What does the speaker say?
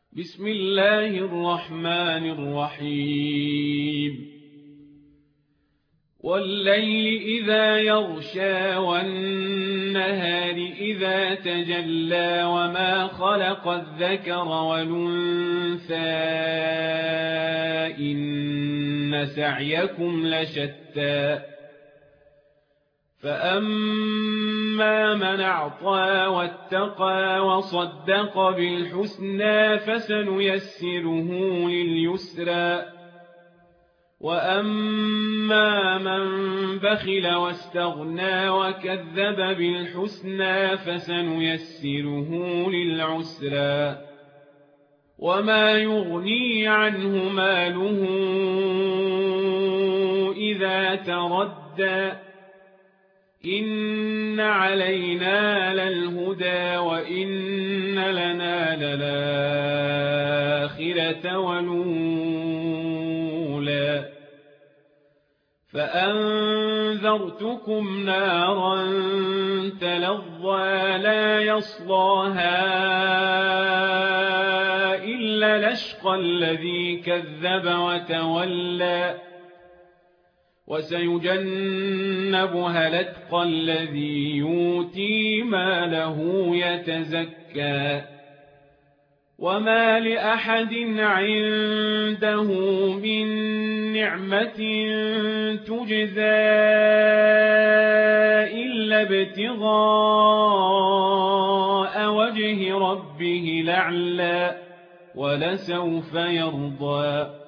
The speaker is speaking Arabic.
بسم الله الرحمن الرحيم والليل إذا يغشى والنهار إذا تجلى وما خلق الذكر والأنثى إن سعيكم لشتى فأما من أعطى واتقى وصدق بالحسنى فسنيسره لليسرى وأما من بخل واستغنى وكذب بالحسنى فسنيسره للعسرى وما يغني عنه ماله إذا تردى إن علينا للهدى وإن لنا للآخرة والأولى فأنذرتكم نارا تلظى لا يصلاها إلا الأشقى الذي كذب وتولى وسيجنبها الأتقى الذي يؤتي ماله يتزكى وما لأحد عنده من نعمة تجزى إلا ابتغاء وجه ربه الأعلى ولسوف يرضى